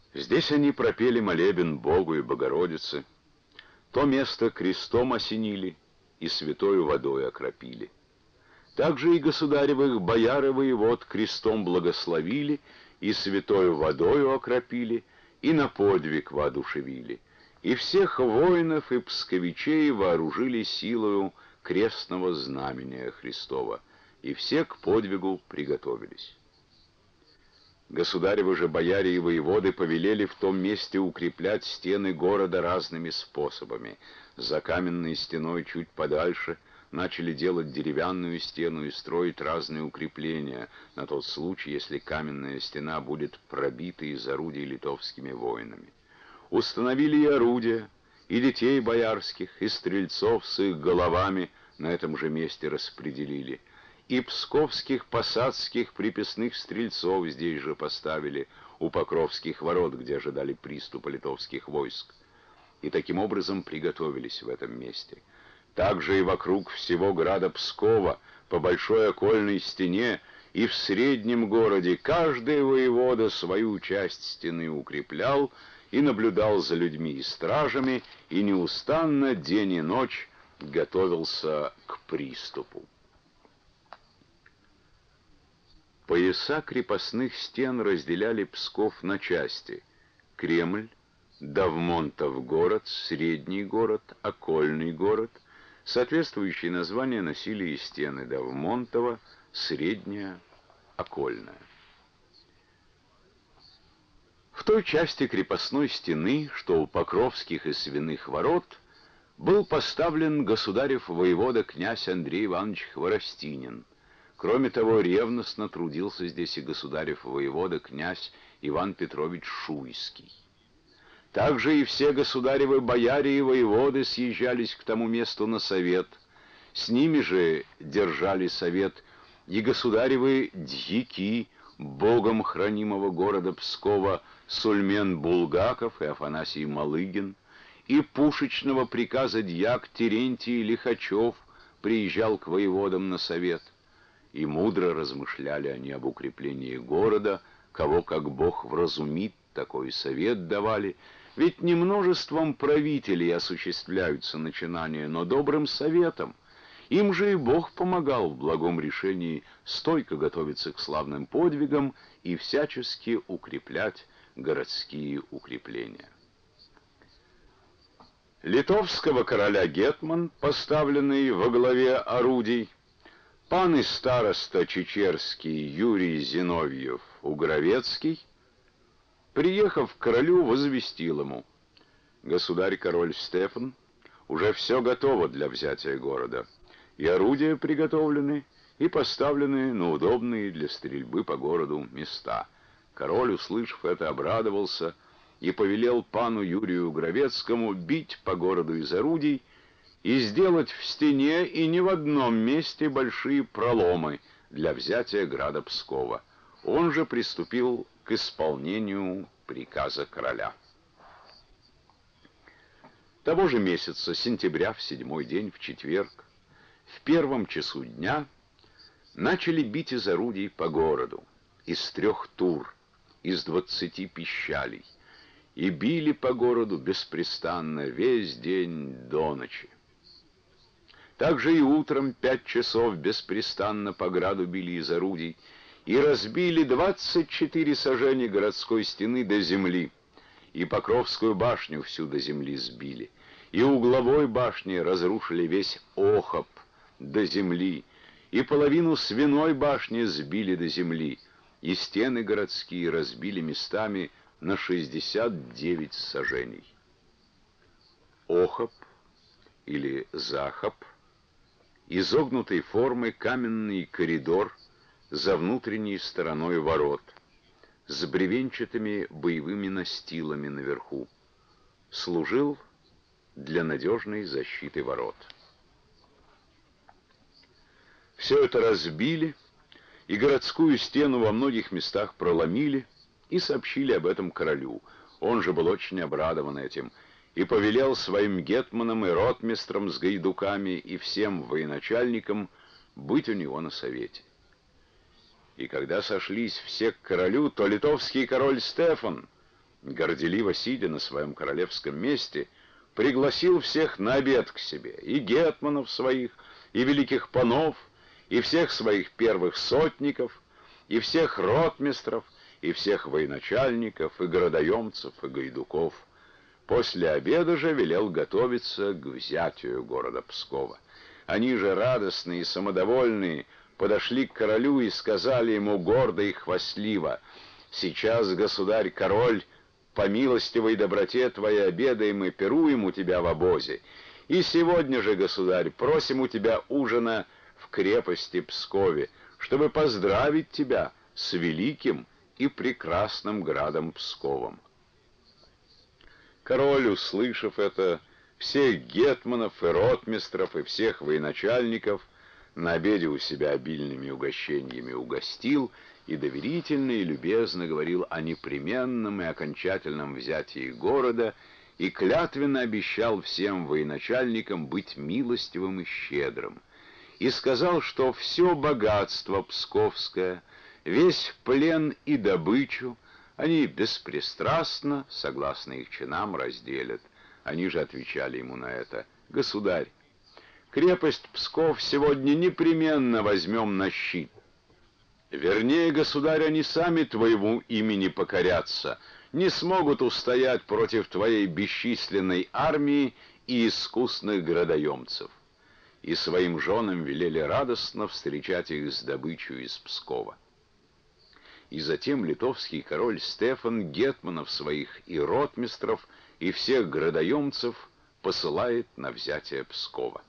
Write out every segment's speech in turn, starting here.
Здесь они пропели молебен Богу и Богородице, то место крестом осенили и святою водой окропили. Также и государевых бояр и воевод крестом благословили и святою водою окропили, и на подвиг воодушевили. И всех воинов и псковичей вооружили силою крестного знамения Христова, и все к подвигу приготовились. Государевы же бояре и воеводы повелели в том месте укреплять стены города разными способами. За каменной стеной чуть подальше начали делать деревянную стену и строить разные укрепления на тот случай, если каменная стена будет пробита из орудий литовскими воинами. Установили и орудия, и детей боярских, и стрельцов с их головами на этом же месте распределили. И псковских посадских приписных стрельцов здесь же поставили, у Покровских ворот, где ожидали приступа литовских войск. И таким образом приготовились в этом месте. Также и вокруг всего града Пскова, по большой окольной стене, и в среднем городе каждый воевода свою часть стены укреплял и наблюдал за людьми и стражами, и неустанно день и ночь готовился к приступу. Пояса крепостных стен разделяли Псков на части: Кремль, Давмонтов город, Средний город, Окольный город. Соответствующие названия носили и стены Давмонтова, Средняя, Окольная. В той части крепостной стены, что у Покровских и Свиных ворот, был поставлен государев воевода князь Андрей Иванович Хворостинин. Кроме того, ревностно трудился здесь и государев воевода князь Иван Петрович Шуйский. Также и все государевы бояре и воеводы съезжались к тому месту на совет. С ними же держали совет и государевы дьяки богом хранимого города Пскова Сульмен Булгаков и Афанасий Малыгин, и пушечного приказа дьяк Терентий Лихачев приезжал к воеводам на совет. И мудро размышляли они об укреплении города, кого как Бог вразумит, такой совет давали. Ведь не множеством правителей осуществляются начинания, но добрым советом. Им же и Бог помогал в благом решении стойко готовиться к славным подвигам и всячески укреплять городские укрепления. Литовского короля гетман, поставленный во главе орудий, пан и староста чечерский Юрий Зиновьев Угровецкий, приехав к королю, возвестил ему: «Государь-король Стефан, уже все готово для взятия города, и орудия приготовлены, и поставлены на удобные для стрельбы по городу места». Король, услышав это, обрадовался и повелел пану Юрию Угровецкому бить по городу из орудий и сделать в стене и не в одном месте большие проломы для взятия града Пскова. Он же приступил к исполнению приказа короля. Того же месяца, сентября, в 7-й день, в четверг, в 1 часу дня, начали бить из орудий по городу, из 3 тур, из 20 пищалей, и били по городу беспрестанно весь день до ночи. Также и утром 5 часов беспрестанно по граду били из орудий и разбили 24 сажени городской стены до земли, и Покровскую башню всю до земли сбили, и угловой башни разрушили весь Охоп до земли, и половину Свиной башни сбили до земли, и стены городские разбили местами на 69 саженей. Охоп или Захоп — изогнутой формы каменный коридор за внутренней стороной ворот, с бревенчатыми боевыми настилами наверху, служил для надежной защиты ворот. Все это разбили, и городскую стену во многих местах проломили, и сообщили об этом королю. Он же был очень обрадован этим, и повелел своим гетманам и ротмистрам с гайдуками и всем военачальникам быть у него на совете. И когда сошлись все к королю, то литовский король Стефан, горделиво сидя на своем королевском месте, пригласил всех на обед к себе, и гетманов своих, и великих панов, и всех своих первых сотников, и всех ротмистров, и всех военачальников, и городоемцев, и гайдуков. После обеда же велел готовиться к взятию города Пскова. Они же, радостные и самодовольные, подошли к королю и сказали ему гордо и хвастливо: «Сейчас, государь-король, по милостивой доброте твоей обедаем и пируем у тебя в обозе. И сегодня же, государь, просим у тебя ужина в крепости Пскове, чтобы поздравить тебя с великим и прекрасным градом Псковом». Король, услышав это, всех гетманов и ротмистров и всех военачальников на обеде у себя обильными угощениями угостил и доверительно и любезно говорил о непременном и окончательном взятии города и клятвенно обещал всем военачальникам быть милостивым и щедрым. И сказал, что все богатство псковское, весь плен и добычу они беспристрастно, согласно их чинам, разделят. Они же отвечали ему на это: «Государь, крепость Псков сегодня непременно возьмем на щит. Вернее, государь, они сами твоему имени покорятся, не смогут устоять против твоей бесчисленной армии и искусных градоемцев». И своим женам велели радостно встречать их с добычей из Пскова. И затем литовский король Стефан гетманов своих и ротмистров и всех градоемцев посылает на взятие Пскова.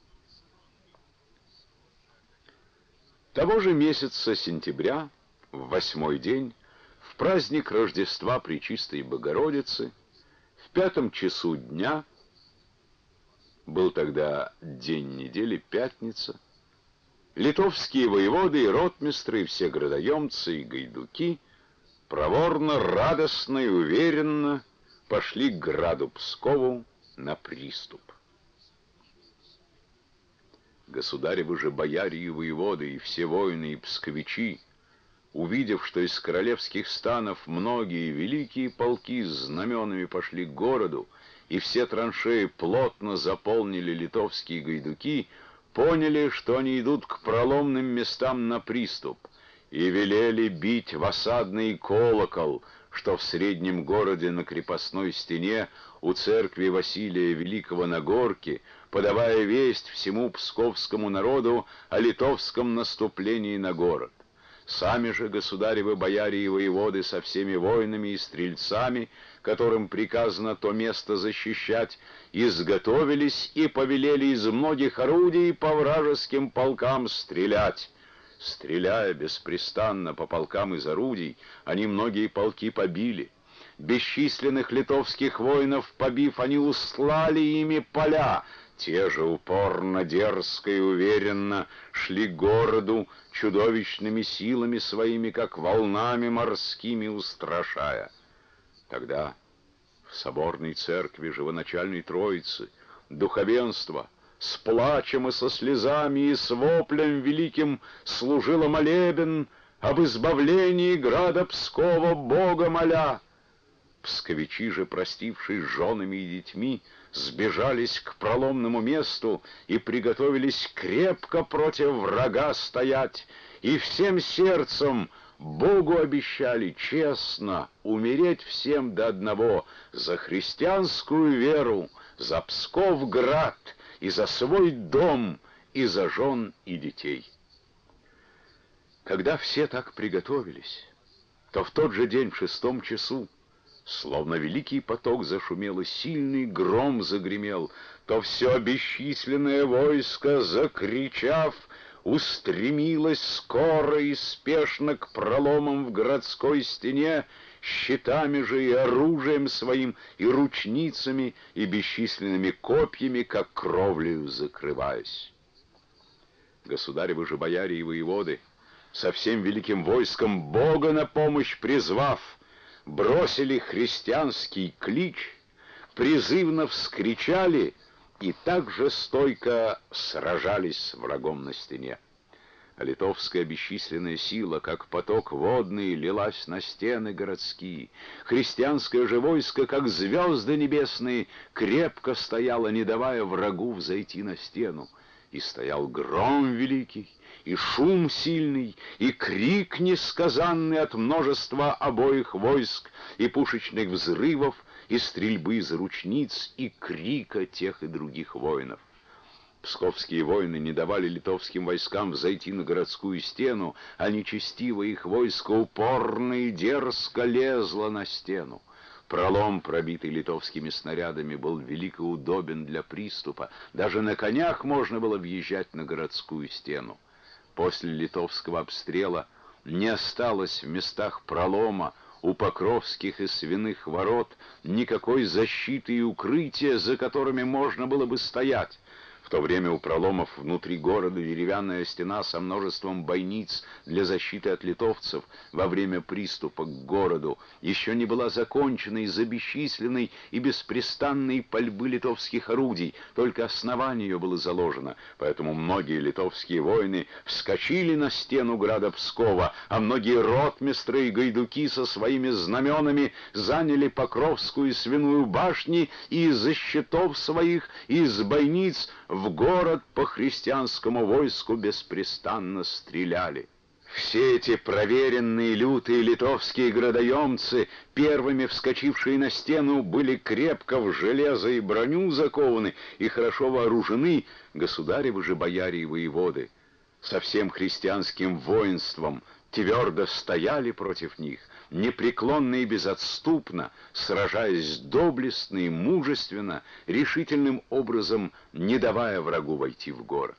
Того же месяца сентября, в 8-й день, в праздник Рождества Пречистой Богородицы, в 5 часу дня, был тогда день недели, пятница, литовские воеводы и ротмистры, и все градоемцы и гайдуки проворно, радостно и уверенно пошли к граду Пскову на приступ. Государевы же бояре и воеводы, и все воины и псковичи, увидев, что из королевских станов многие великие полки с знаменами пошли к городу, и все траншеи плотно заполнили литовские гайдуки, поняли, что они идут к проломным местам на приступ, и велели бить в осадный колокол, что в среднем городе на крепостной стене у церкви Василия Великого на горке, подавая весть всему псковскому народу о литовском наступлении на город. Сами же государевы бояре и воеводы со всеми воинами и стрельцами, которым приказано то место защищать, изготовились и повелели из многих орудий по вражеским полкам стрелять. Стреляя беспрестанно по полкам из орудий, они многие полки побили. Бесчисленных литовских воинов побив, они услали ими поля. Те же упорно, дерзко и уверенно шли к городу чудовищными силами своими, как волнами морскими устрашая. Тогда в соборной церкви Живоначальной Троицы духовенство с плачем и со слезами и с воплем великим служило молебен об избавлении града Пскова, Бога моля. Псковичи же, простившись с женами и детьми, сбежались к проломному месту и приготовились крепко против врага стоять, и всем сердцем Богу обещали честно умереть всем до одного за христианскую веру, за Псков-град и за свой дом, и за жен и детей. Когда все так приготовились, то в тот же день в 6 часу, словно великий поток зашумел и сильный гром загремел, то все бесчисленное войско, закричав, устремилось скоро и спешно к проломам в городской стене, щитами же и оружием своим, и ручницами, и бесчисленными копьями, как кровлею закрываясь. Государевы же бояре и воеводы, со всем великим войском Бога на помощь призвав, бросили христианский клич, призывно вскричали и так же стойко сражались с врагом на стене. А литовская бесчисленная сила, как поток водный, лилась на стены городские. Христианское же войско, как звезды небесные, крепко стояло, не давая врагу взойти на стену. И стоял гром великий, и шум сильный, и крик несказанный от множества обоих войск, и пушечных взрывов, и стрельбы из ручниц, и крика тех и других воинов. Псковские воины не давали литовским войскам взойти на городскую стену, а нечестиво их войско упорно и дерзко лезло на стену. Пролом, пробитый литовскими снарядами, был велико удобен для приступа. Даже на конях можно было въезжать на городскую стену. После литовского обстрела не осталось в местах пролома у Покровских и Свиных ворот никакой защиты и укрытия, за которыми можно было бы стоять. В то время у проломов внутри города деревянная стена со множеством бойниц для защиты от литовцев во время приступа к городу еще не была закончена из-за бесчисленной и беспрестанной пальбы литовских орудий, только основание ее было заложено, поэтому многие литовские воины вскочили на стену града Пскова, а многие ротмистры и гайдуки со своими знаменами заняли Покровскую и Свиную башни и из-за щитов своих, и из бойниц в город по христианскому войску беспрестанно стреляли. Все эти проверенные лютые литовские градоемцы, первыми вскочившие на стену, были крепко в железо и броню закованы и хорошо вооружены, государевы же бояре и воеводы. Со всем христианским воинством твердо стояли против них, непреклонно и безотступно, сражаясь доблестно и мужественно, решительным образом не давая врагу войти в город.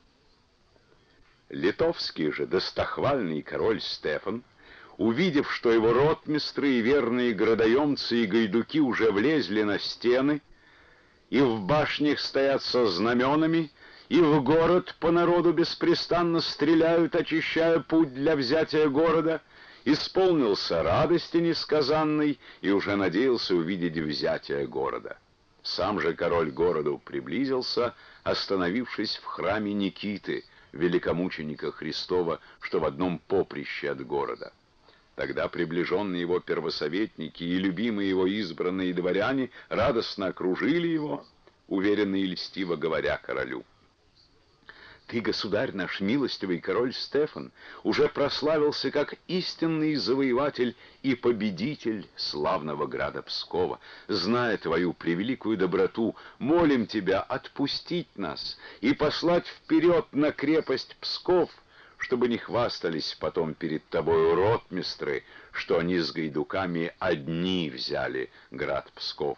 Литовский же достохвальный король Стефан, увидев, что его ротмистры и верные градоемцы и гайдуки уже влезли на стены, и в башнях стоят со знаменами, и в город по народу беспрестанно стреляют, очищая путь для взятия города, исполнился радости несказанной и уже надеялся увидеть взятие города. Сам же король к городу приблизился, остановившись в храме Никиты, великомученика Христова, что в одном поприще от города. Тогда приближенные его первосоветники и любимые его избранные дворяне радостно окружили его, уверенно и льстиво говоря королю: «Ты, государь наш, милостивый король Стефан, уже прославился как истинный завоеватель и победитель славного града Пскова. Зная твою превеликую доброту, молим тебя отпустить нас и послать вперед на крепость Псков, чтобы не хвастались потом перед тобою ротмистры, что они с гайдуками одни взяли град Псков».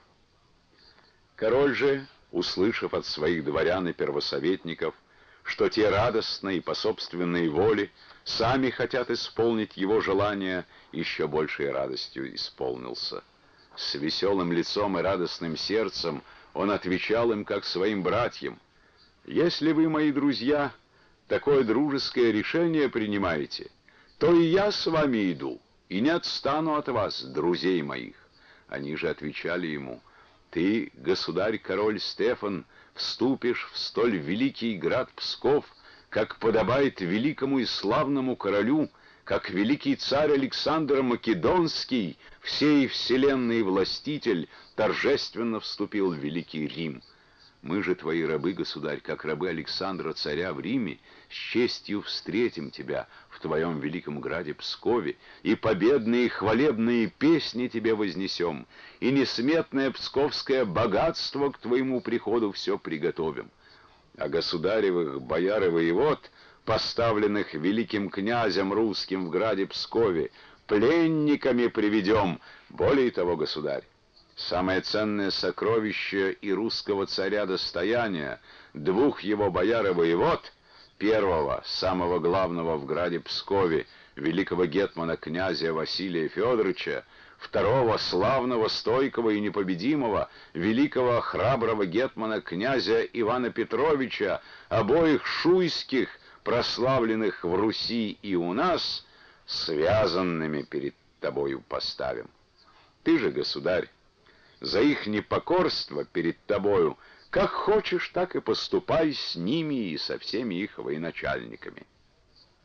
Король же, услышав от своих дворян и первосоветников, что те радостно и по собственной воле сами хотят исполнить его желание, еще большей радостью исполнился. С веселым лицом и радостным сердцем он отвечал им, как своим братьям: «Если вы, мои друзья, такое дружеское решение принимаете, то и я с вами иду, и не отстану от вас, друзей моих». Они же отвечали ему: «Ты, государь-король Стефан, вступишь в столь великий град Псков, как подобает великому и славному королю, как великий царь Александр Македонский, всей вселенной властитель, торжественно вступил в великий Рим. Мы же, твои рабы, государь, как рабы Александра царя в Риме, с честью встретим тебя в твоем великом граде Пскове, и победные хвалебные песни тебе вознесем, и несметное псковское богатство к твоему приходу все приготовим. А государевых бояр и воевод, поставленных великим князем русским в граде Пскове, пленниками приведем. Более того, государь, самое ценное сокровище и русского царя достояние, двух его бояр и воевод, первого, самого главного в граде Пскове, великого гетмана князя Василия Федоровича, второго, славного, стойкого и непобедимого, великого храброго гетмана князя Ивана Петровича, обоих шуйских, прославленных в Руси и у нас, связанными перед тобою поставим. Ты же, государь, за их непокорство перед тобою, как хочешь, так и поступай с ними и со всеми их военачальниками».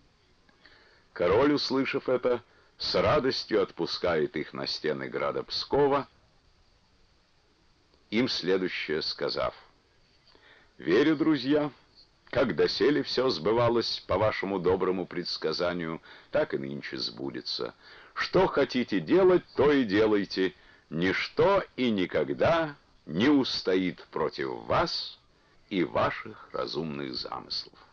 Король, услышав это, с радостью отпускает их на стены града Пскова, им следующее сказав: «Верю, друзья, как доселе все сбывалось по вашему доброму предсказанию, так и нынче сбудется. Что хотите делать, то и делайте. Ничто и никогда не устоит против вас и ваших разумных замыслов».